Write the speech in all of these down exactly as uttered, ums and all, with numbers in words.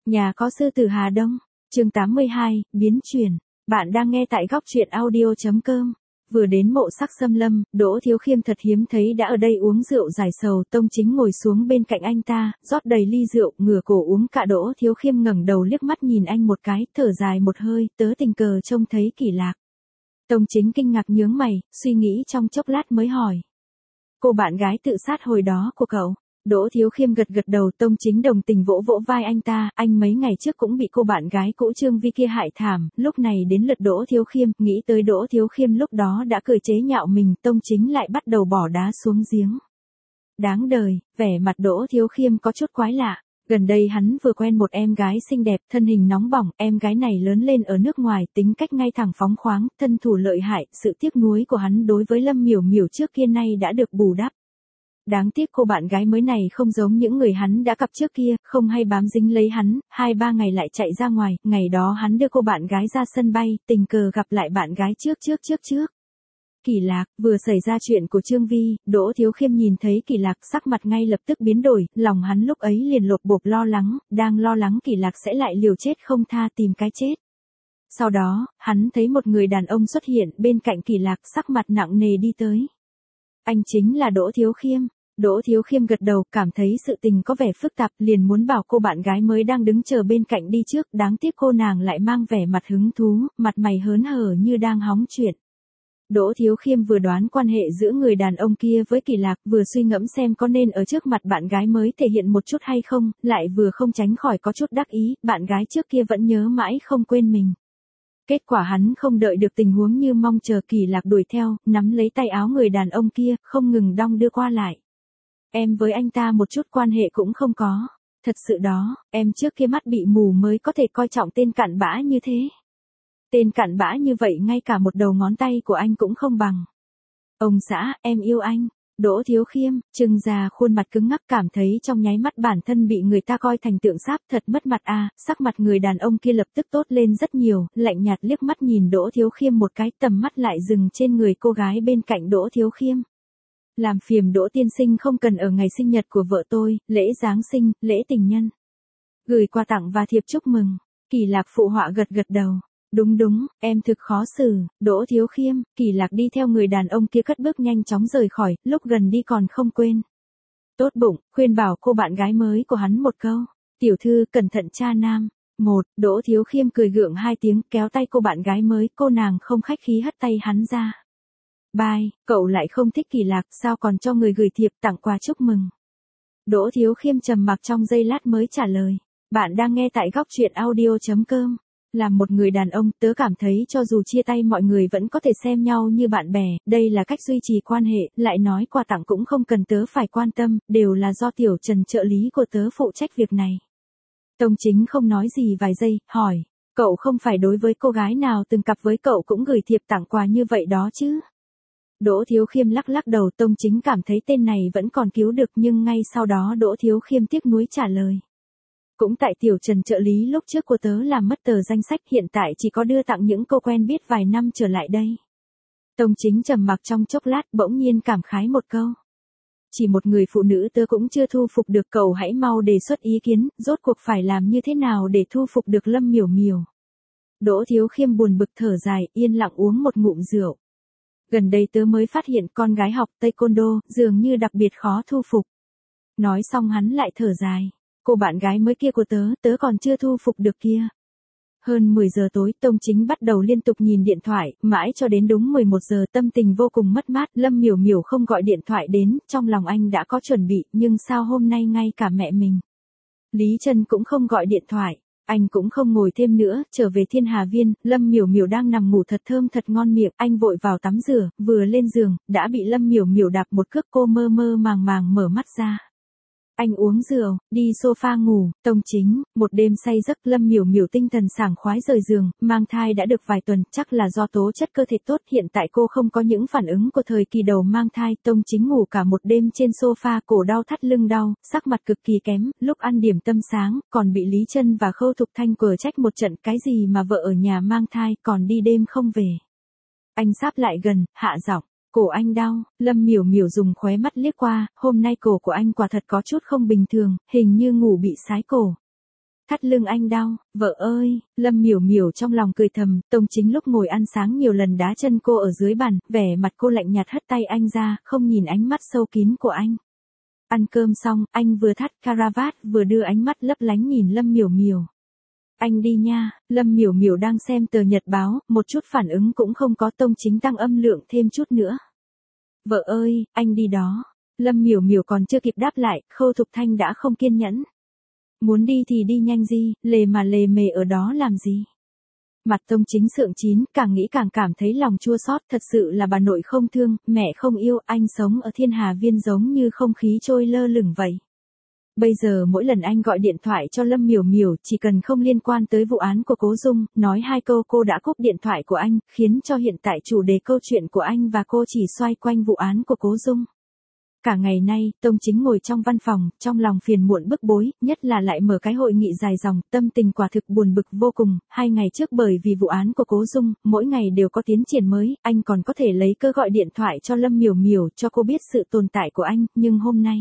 Nhà có sư tử Hà Đông. Chương tám mươi hai, biến chuyển. Bạn đang nghe tại góc truyện audio chấm com. Vừa đến mộ Sắc Sâm Lâm, Đỗ Thiếu Khiêm thật hiếm thấy đã ở đây uống rượu giải sầu. Tông Chính ngồi xuống bên cạnh anh ta, rót đầy ly rượu, ngửa cổ uống cạn. Đỗ Thiếu Khiêm ngẩng đầu liếc mắt nhìn anh một cái, thở dài một hơi, tớ tình cờ trông thấy Kỳ Lạc. Tông Chính kinh ngạc nhướng mày, suy nghĩ trong chốc lát mới hỏi. Cô bạn gái tự sát hồi đó của cậu? Đỗ Thiếu Khiêm gật gật đầu. Tông Chính đồng tình vỗ vỗ vai anh ta, anh mấy ngày trước cũng bị cô bạn gái cũ Trương Vi kia hại thảm. Lúc này đến lượt Đỗ Thiếu Khiêm, nghĩ tới Đỗ Thiếu Khiêm lúc đó đã cười chế nhạo mình, Tông Chính lại bắt đầu bỏ đá xuống giếng. Đáng đời, vẻ mặt Đỗ Thiếu Khiêm có chút quái lạ. Gần đây hắn vừa quen một em gái xinh đẹp, thân hình nóng bỏng, em gái này lớn lên ở nước ngoài, tính cách ngay thẳng phóng khoáng, thân thủ lợi hại, sự tiếc nuối của hắn đối với Lâm Miểu Miểu trước kia nay đã được bù đắp. Đáng tiếc cô bạn gái mới này không giống những người hắn đã gặp trước kia, không hay bám dính lấy hắn, hai ba ngày lại chạy ra ngoài, ngày đó hắn đưa cô bạn gái ra sân bay, tình cờ gặp lại bạn gái trước trước trước trước. Kỳ Lạc, vừa xảy ra chuyện của Trương Vi, Đỗ Thiếu Khiêm nhìn thấy Kỳ Lạc sắc mặt ngay lập tức biến đổi, lòng hắn lúc ấy liền lột bột lo lắng, đang lo lắng Kỳ Lạc sẽ lại liều chết không tha tìm cái chết. Sau đó, hắn thấy một người đàn ông xuất hiện bên cạnh Kỳ Lạc, sắc mặt nặng nề đi tới. Anh chính là Đỗ Thiếu Khiêm. Đỗ Thiếu Khiêm gật đầu, cảm thấy sự tình có vẻ phức tạp, liền muốn bảo cô bạn gái mới đang đứng chờ bên cạnh đi trước, đáng tiếc cô nàng lại mang vẻ mặt hứng thú, mặt mày hớn hở như đang hóng chuyện. Đỗ Thiếu Khiêm vừa đoán quan hệ giữa người đàn ông kia với Kỳ Lạc, vừa suy ngẫm xem có nên ở trước mặt bạn gái mới thể hiện một chút hay không, lại vừa không tránh khỏi có chút đắc ý, bạn gái trước kia vẫn nhớ mãi không quên mình. Kết quả hắn không đợi được tình huống như mong chờ, Kỳ Lạc đuổi theo, nắm lấy tay áo người đàn ông kia, không ngừng đong đưa qua lại. Em với anh ta một chút quan hệ cũng không có. Thật sự đó, em trước kia mắt bị mù mới có thể coi trọng tên cặn bã như thế. Tên cặn bã như vậy ngay cả một đầu ngón tay của anh cũng không bằng. Ông xã, em yêu anh. Đỗ Thiếu Khiêm, trừng ra khuôn mặt cứng ngắc, cảm thấy trong nháy mắt bản thân bị người ta coi thành tượng sáp, thật mất mặt à. Sắc mặt người đàn ông kia lập tức tốt lên rất nhiều, lạnh nhạt liếc mắt nhìn Đỗ Thiếu Khiêm một cái, tầm mắt lại dừng trên người cô gái bên cạnh Đỗ Thiếu Khiêm. Làm phiền Đỗ tiên sinh không cần ở ngày sinh nhật của vợ tôi, lễ Giáng sinh, lễ tình nhân. Gửi quà tặng và thiệp chúc mừng. Kỳ Lạc phụ họa gật gật đầu. Đúng đúng, em thực khó xử. Đỗ Thiếu Khiêm, Kỳ Lạc đi theo người đàn ông kia cất bước nhanh chóng rời khỏi, lúc gần đi còn không quên. Tốt bụng, khuyên bảo cô bạn gái mới của hắn một câu. Tiểu thư cẩn thận cha nam. Một, Đỗ Thiếu Khiêm cười gượng hai tiếng, kéo tay cô bạn gái mới, cô nàng không khách khí hất tay hắn ra. Bye, cậu lại không thích Kỳ Lạc, sao còn cho người gửi thiệp tặng quà chúc mừng. Đỗ Thiếu Khiêm trầm mặc trong giây lát mới trả lời. Bạn đang nghe tại góc truyện audio chấm com. Làm một người đàn ông, tớ cảm thấy cho dù chia tay mọi người vẫn có thể xem nhau như bạn bè, đây là cách duy trì quan hệ, lại nói quà tặng cũng không cần tớ phải quan tâm, đều là do Tiểu Trần trợ lý của tớ phụ trách việc này. Tông Chính không nói gì vài giây, hỏi, cậu không phải đối với cô gái nào từng cặp với cậu cũng gửi thiệp tặng quà như vậy đó chứ? Đỗ Thiếu Khiêm lắc lắc đầu, Tông Chính cảm thấy tên này vẫn còn cứu được, nhưng ngay sau đó Đỗ Thiếu Khiêm tiếc nuối trả lời. Cũng tại Tiểu Trần trợ lý lúc trước của tớ làm mất tờ danh sách, hiện tại chỉ có đưa tặng những cô quen biết vài năm trở lại đây. Tông Chính trầm mặc trong chốc lát, bỗng nhiên cảm khái một câu. Chỉ một người phụ nữ tớ cũng chưa thu phục được, cậu hãy mau đề xuất ý kiến, rốt cuộc phải làm như thế nào để thu phục được Lâm Miểu Miểu. Đỗ Thiếu Khiêm buồn bực thở dài, yên lặng uống một ngụm rượu. Gần đây tớ mới phát hiện con gái học taekwondo dường như đặc biệt khó thu phục. Nói xong hắn lại thở dài. Cô bạn gái mới kia của tớ, tớ còn chưa thu phục được kia. Hơn mười giờ tối, Tông Chính bắt đầu liên tục nhìn điện thoại, mãi cho đến đúng mười một giờ, tâm tình vô cùng mất mát. Lâm Miểu Miểu không gọi điện thoại đến, trong lòng anh đã có chuẩn bị, nhưng sao hôm nay ngay cả mẹ mình. Lý Trân cũng không gọi điện thoại. Anh cũng không ngồi thêm nữa, trở về Thiên Hà Viên, Lâm Miểu Miểu đang nằm ngủ thật thơm thật ngon miệng, anh vội vào tắm rửa, vừa lên giường, đã bị Lâm Miểu Miểu đạp một cước, cô mơ mơ màng màng mở mắt ra. Anh uống rượu, đi sofa ngủ. Tông Chính, một đêm say giấc, Lâm Miểu Miểu tinh thần sảng khoái rời giường, mang thai đã được vài tuần, chắc là do tố chất cơ thể tốt, hiện tại cô không có những phản ứng của thời kỳ đầu mang thai. Tông Chính ngủ cả một đêm trên sofa, cổ đau thắt lưng đau, sắc mặt cực kỳ kém, lúc ăn điểm tâm sáng, còn bị Lý Trân và Khâu Thục Thanh quở trách một trận, cái gì mà vợ ở nhà mang thai, còn đi đêm không về. Anh sáp lại gần, hạ giọng. Cổ anh đau, Lâm Miểu Miểu dùng khóe mắt liếc qua, hôm nay cổ của anh quả thật có chút không bình thường, hình như ngủ bị sái cổ. thắt lưng anh đau, vợ ơi, Lâm Miểu Miểu trong lòng cười thầm, Tông Chính lúc ngồi ăn sáng nhiều lần đá chân cô ở dưới bàn, vẻ mặt cô lạnh nhạt hất tay anh ra, không nhìn ánh mắt sâu kín của anh. Ăn cơm xong, anh vừa thắt caravat vừa đưa ánh mắt lấp lánh nhìn Lâm Miểu Miểu. Anh đi nha, Lâm Miểu Miểu đang xem tờ nhật báo, một chút phản ứng cũng không có. Tông Chính tăng âm lượng thêm chút nữa. Vợ ơi, anh đi đó. Lâm Miểu Miểu còn chưa kịp đáp lại, Khâu Thục Thanh đã không kiên nhẫn. Muốn đi thì đi nhanh gì, lề mà lề mề ở đó làm gì. Mặt Tông Chính sượng chín, càng nghĩ càng cảm thấy lòng chua xót, thật sự là bà nội không thương, mẹ không yêu, anh sống ở thiên hà viên giống như không khí trôi lơ lửng vậy. Bây giờ mỗi lần anh gọi điện thoại cho Lâm Miểu Miểu, chỉ cần không liên quan tới vụ án của Cố Dung, nói hai câu cô đã cúp điện thoại của anh, khiến cho hiện tại chủ đề câu chuyện của anh và cô chỉ xoay quanh vụ án của Cố Dung. Cả ngày nay, Tông Chính ngồi trong văn phòng, trong lòng phiền muộn bức bối, nhất là lại mở cái hội nghị dài dòng, tâm tình quả thực buồn bực vô cùng. Hai ngày trước bởi vì vụ án của Cố Dung, mỗi ngày đều có tiến triển mới, anh còn có thể lấy cơ gọi điện thoại cho Lâm Miểu Miểu cho cô biết sự tồn tại của anh, nhưng hôm nay...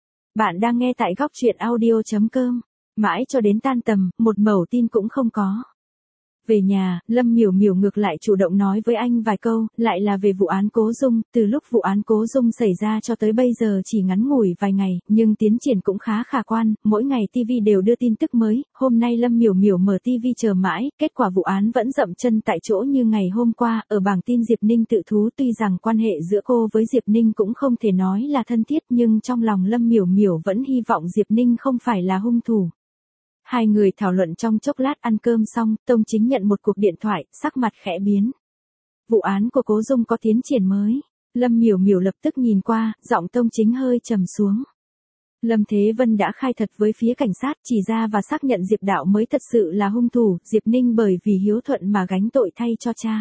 Bạn đang nghe tại góc truyện audio chấm com. Mãi cho đến tan tầm, một mẩu tin cũng không có. Về nhà, Lâm Miểu Miểu ngược lại chủ động nói với anh vài câu, lại là về vụ án Cố Dung. Từ lúc vụ án Cố Dung xảy ra cho tới bây giờ chỉ ngắn ngủi vài ngày, nhưng tiến triển cũng khá khả quan, mỗi ngày ti vi đều đưa tin tức mới. Hôm nay Lâm Miểu Miểu mở ti vi chờ mãi, kết quả vụ án vẫn dậm chân tại chỗ như ngày hôm qua. Ở bảng tin Diệp Ninh tự thú, tuy rằng quan hệ giữa cô với Diệp Ninh cũng không thể nói là thân thiết, nhưng trong lòng Lâm Miểu Miểu vẫn hy vọng Diệp Ninh không phải là hung thủ. Hai người thảo luận trong chốc lát. Ăn cơm xong, Tông Chính nhận một cuộc điện thoại, sắc mặt khẽ biến. Vụ án của Cố Dung có tiến triển mới. Lâm Miểu Miểu lập tức nhìn qua, giọng Tông Chính hơi trầm xuống. Lâm Thế Vân đã khai thật với phía cảnh sát, chỉ ra và xác nhận Diệp Đạo mới thật sự là hung thủ, Diệp Ninh bởi vì hiếu thuận mà gánh tội thay cho cha.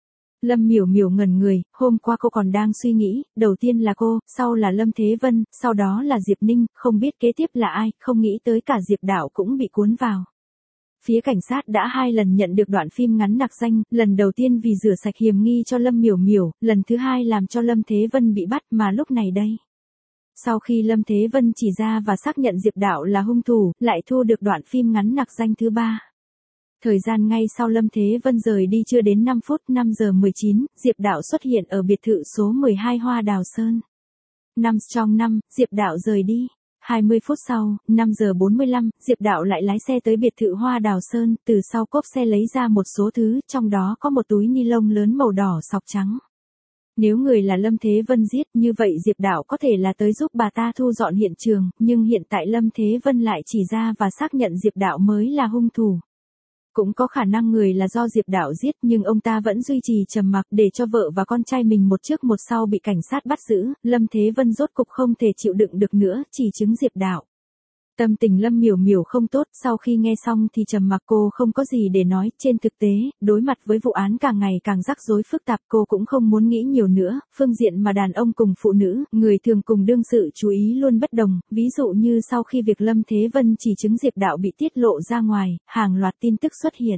Lâm Miểu Miểu ngẩn người, hôm qua cô còn đang suy nghĩ, đầu tiên là cô, sau là Lâm Thế Vân, sau đó là Diệp Ninh, không biết kế tiếp là ai, không nghĩ tới cả Diệp Đạo cũng bị cuốn vào. Phía cảnh sát đã hai lần nhận được đoạn phim ngắn nặc danh, lần đầu tiên vì rửa sạch hiểm nghi cho Lâm Miểu Miểu, lần thứ hai làm cho Lâm Thế Vân bị bắt, mà lúc này đây. Sau khi Lâm Thế Vân chỉ ra và xác nhận Diệp Đạo là hung thủ, lại thu được đoạn phim ngắn nặc danh thứ ba. Thời gian ngay sau Lâm Thế Vân rời đi chưa đến năm phút, năm giờ mười chín, Diệp Đạo xuất hiện ở biệt thự số mười hai Hoa Đào Sơn. Năm trong năm, Diệp Đạo rời đi. hai mươi phút sau, năm giờ bốn mươi lăm, Diệp Đạo lại lái xe tới biệt thự Hoa Đào Sơn, từ sau cốp xe lấy ra một số thứ, trong đó có một túi ni lông lớn màu đỏ sọc trắng. Nếu người là Lâm Thế Vân giết, như vậy Diệp Đạo có thể là tới giúp bà ta thu dọn hiện trường, nhưng hiện tại Lâm Thế Vân lại chỉ ra và xác nhận Diệp Đạo mới là hung thủ. Cũng có khả năng người là do Diệp Đạo giết, nhưng ông ta vẫn duy trì trầm mặc để cho vợ và con trai mình một trước một sau bị cảnh sát bắt giữ. Lâm Thế Vân rốt cục không thể chịu đựng được nữa, chỉ chứng Diệp Đạo. Tâm tình Lâm Miểu Miểu không tốt, sau khi nghe xong thì trầm mặc, cô không có gì để nói. Trên thực tế, đối mặt với vụ án càng ngày càng rắc rối phức tạp, cô cũng không muốn nghĩ nhiều nữa. Phương diện mà đàn ông cùng phụ nữ, người thường cùng đương sự chú ý luôn bất đồng, ví dụ như sau khi việc Lâm Thế Vân chỉ chứng Diệp Đạo bị tiết lộ ra ngoài, hàng loạt tin tức xuất hiện.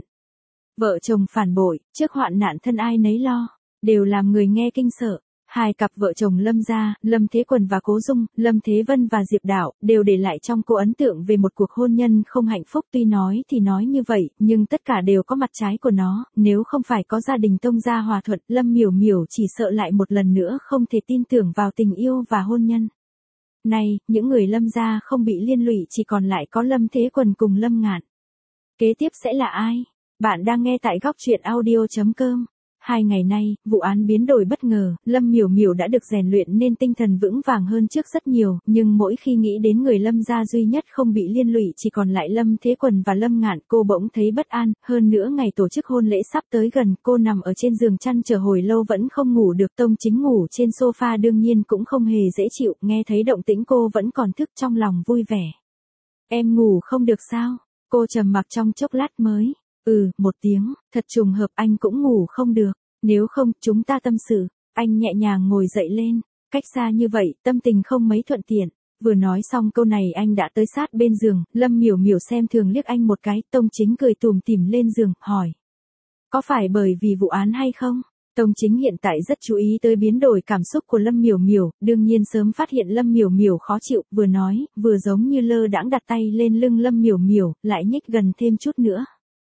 Vợ chồng phản bội, trước hoạn nạn thân ai nấy lo, đều làm người nghe kinh sợ. Hai cặp vợ chồng Lâm gia, Lâm Thế Quần và Cố Dung, Lâm Thế Vân và Diệp Đạo, đều để lại trong cô ấn tượng về một cuộc hôn nhân không hạnh phúc. Tuy nói thì nói như vậy, nhưng tất cả đều có mặt trái của nó, nếu không phải có gia đình Tông gia hòa thuận, Lâm Miểu Miểu chỉ sợ lại một lần nữa không thể tin tưởng vào tình yêu và hôn nhân. Nay, những người Lâm gia không bị liên lụy chỉ còn lại có Lâm Thế Quần cùng Lâm Ngạn. Kế tiếp sẽ là ai? Bạn đang nghe tại góc truyện audio chấm com. Hai ngày nay, vụ án biến đổi bất ngờ, Lâm Miểu Miểu đã được rèn luyện nên tinh thần vững vàng hơn trước rất nhiều, nhưng mỗi khi nghĩ đến người Lâm gia duy nhất không bị liên lụy chỉ còn lại Lâm Thế Quần và Lâm Ngạn, cô bỗng thấy bất an. Hơn nữa ngày tổ chức hôn lễ sắp tới gần, cô nằm ở trên giường chăn chờ hồi lâu vẫn không ngủ được. Tông Chính ngủ trên sofa đương nhiên cũng không hề dễ chịu, nghe thấy động tĩnh cô vẫn còn thức, trong lòng vui vẻ. Em ngủ không được sao? Cô trầm mặc trong chốc lát mới. Ừ, một tiếng, thật trùng hợp, anh cũng ngủ không được, nếu không, chúng ta tâm sự. Anh nhẹ nhàng ngồi dậy lên, cách xa như vậy, tâm tình không mấy thuận tiện. Vừa nói xong câu này anh đã tới sát bên giường, Lâm Miểu Miểu xem thường liếc anh một cái, Tông Chính cười tủm tỉm lên giường, hỏi. Có phải bởi vì vụ án hay không? Tông Chính hiện tại rất chú ý tới biến đổi cảm xúc của Lâm Miểu Miểu, đương nhiên sớm phát hiện Lâm Miểu Miểu khó chịu, vừa nói, vừa giống như lơ đãng đặt tay lên lưng Lâm Miểu Miểu, lại nhích gần thêm chút nữa.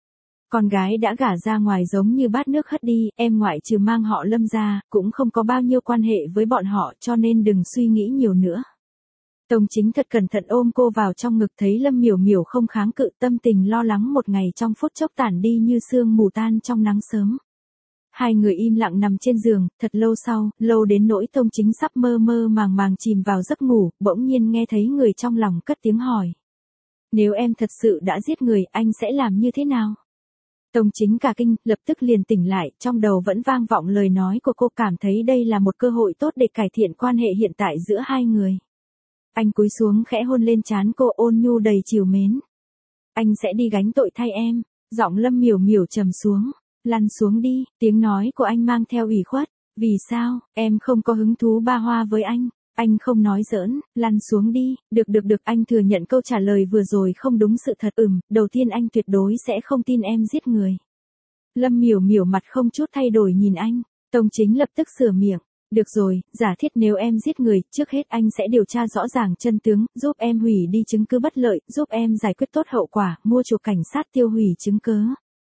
Con gái đã gả ra ngoài giống như bát nước hất đi, em ngoại trừ mang họ Lâm ra, cũng không có bao nhiêu quan hệ với bọn họ, cho nên đừng suy nghĩ nhiều nữa. Tông Chính thật cẩn thận ôm cô vào trong ngực, thấy Lâm Miểu Miểu không kháng cự, tâm tình lo lắng một ngày trong phút chốc tản đi như sương mù tan trong nắng sớm. Hai người im lặng nằm trên giường, thật lâu sau, lâu đến nỗi Tông Chính sắp mơ mơ màng màng chìm vào giấc ngủ, bỗng nhiên nghe thấy người trong lòng cất tiếng hỏi. Nếu em thật sự đã giết người, anh sẽ làm như thế nào? Tông Chính cả kinh, lập tức liền tỉnh lại, trong đầu vẫn vang vọng lời nói của cô, cảm thấy đây là một cơ hội tốt để cải thiện quan hệ hiện tại giữa hai người. Anh cúi xuống khẽ hôn lên trán cô, ôn nhu đầy trìu mến. Anh sẽ đi gánh tội thay em. Giọng Lâm Miểu Miểu trầm xuống. Lăn xuống đi, tiếng nói của anh mang theo ủy khuất. Vì sao, em không có hứng thú ba hoa với anh? Anh không nói giỡn, lăn xuống đi. Được được được, anh thừa nhận câu trả lời vừa rồi không đúng sự thật. Ừm, đầu tiên anh tuyệt đối sẽ không tin em giết người. Lâm Miểu Miểu mặt không chút thay đổi nhìn anh. Tông Chính lập tức sửa miệng. Được rồi, giả thiết nếu em giết người, trước hết anh sẽ điều tra rõ ràng chân tướng, giúp em hủy đi chứng cứ bất lợi, giúp em giải quyết tốt hậu quả, mua chuộc cảnh sát tiêu hủy chứng cứ.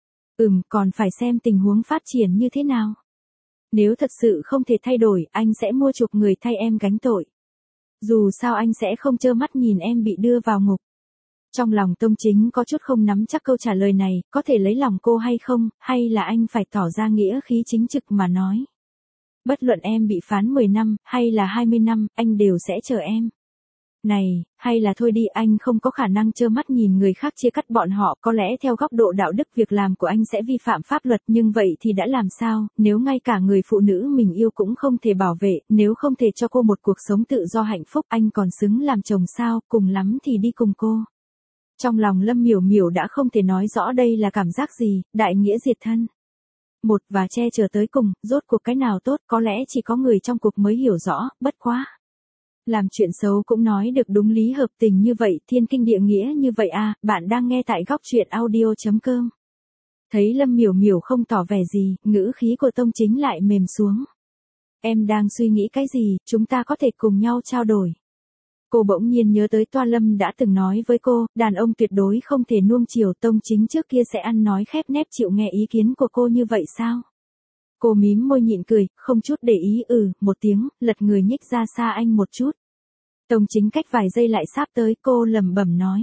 Ừm, còn phải xem tình huống phát triển như thế nào. Nếu thật sự không thể thay đổi, anh sẽ mua chuộc người thay em gánh tội. Dù sao anh sẽ không trơ mắt nhìn em bị đưa vào ngục. Trong lòng Tông Chính có chút không nắm chắc câu trả lời này, có thể lấy lòng cô hay không, hay là anh phải tỏ ra nghĩa khí chính trực mà nói. Bất luận em bị phán mười năm, hay là hai mươi năm, anh đều sẽ chờ em. Này, hay là thôi đi, anh không có khả năng trơ mắt nhìn người khác chia cắt bọn họ, có lẽ theo góc độ đạo đức việc làm của anh sẽ vi phạm pháp luật, nhưng vậy thì đã làm sao, nếu ngay cả người phụ nữ mình yêu cũng không thể bảo vệ, nếu không thể cho cô một cuộc sống tự do hạnh phúc, anh còn xứng làm chồng sao, cùng lắm thì đi cùng cô. Trong lòng Lâm Miểu Miểu đã không thể nói rõ đây là cảm giác gì, đại nghĩa diệt thân. Một và che chở tới cùng, rốt cuộc cái nào tốt, có lẽ chỉ có người trong cuộc mới hiểu rõ, bất quá. Làm chuyện xấu cũng nói được đúng lý hợp tình như vậy, thiên kinh địa nghĩa như vậy à, bạn đang nghe tại góc truyện audio chấm com. Thấy Lâm Miểu Miểu không tỏ vẻ gì, ngữ khí của Tông Chính lại mềm xuống. Em đang suy nghĩ cái gì, chúng ta có thể cùng nhau trao đổi. Cô bỗng nhiên nhớ tới Toa Lâm đã từng nói với cô, đàn ông tuyệt đối không thể nuông chiều. Tông Chính trước kia sẽ ăn nói khép nép chịu nghe ý kiến của cô như vậy sao? Cô mím môi nhịn cười, không chút để ý, ừ, một tiếng, lật người nhích ra xa anh một chút. Tông Chính cách vài giây lại sáp tới, cô lẩm bẩm nói.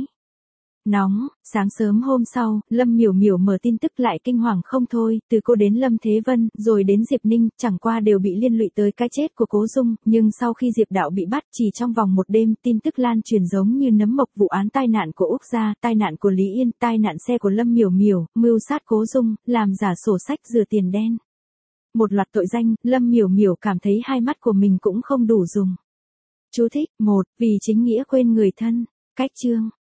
Nóng, sáng sớm hôm sau, Lâm Miểu Miểu mở tin tức lại kinh hoàng không thôi, từ cô đến Lâm Thế Vân, rồi đến Diệp Ninh, chẳng qua đều bị liên lụy tới cái chết của Cố Dung, nhưng sau khi Diệp Đạo bị bắt, chỉ trong vòng một đêm, tin tức lan truyền giống như nấm mộc, vụ án tai nạn của Úc Gia, tai nạn của Lý Yên, tai nạn xe của Lâm Miểu Miểu, mưu sát Cố Dung, làm giả sổ sách rửa tiền đen. Một loạt tội danh, Lâm Miểu Miểu cảm thấy hai mắt của mình cũng không đủ dùng. Chú thích, một, vì chính nghĩa quên người thân. Cách chương.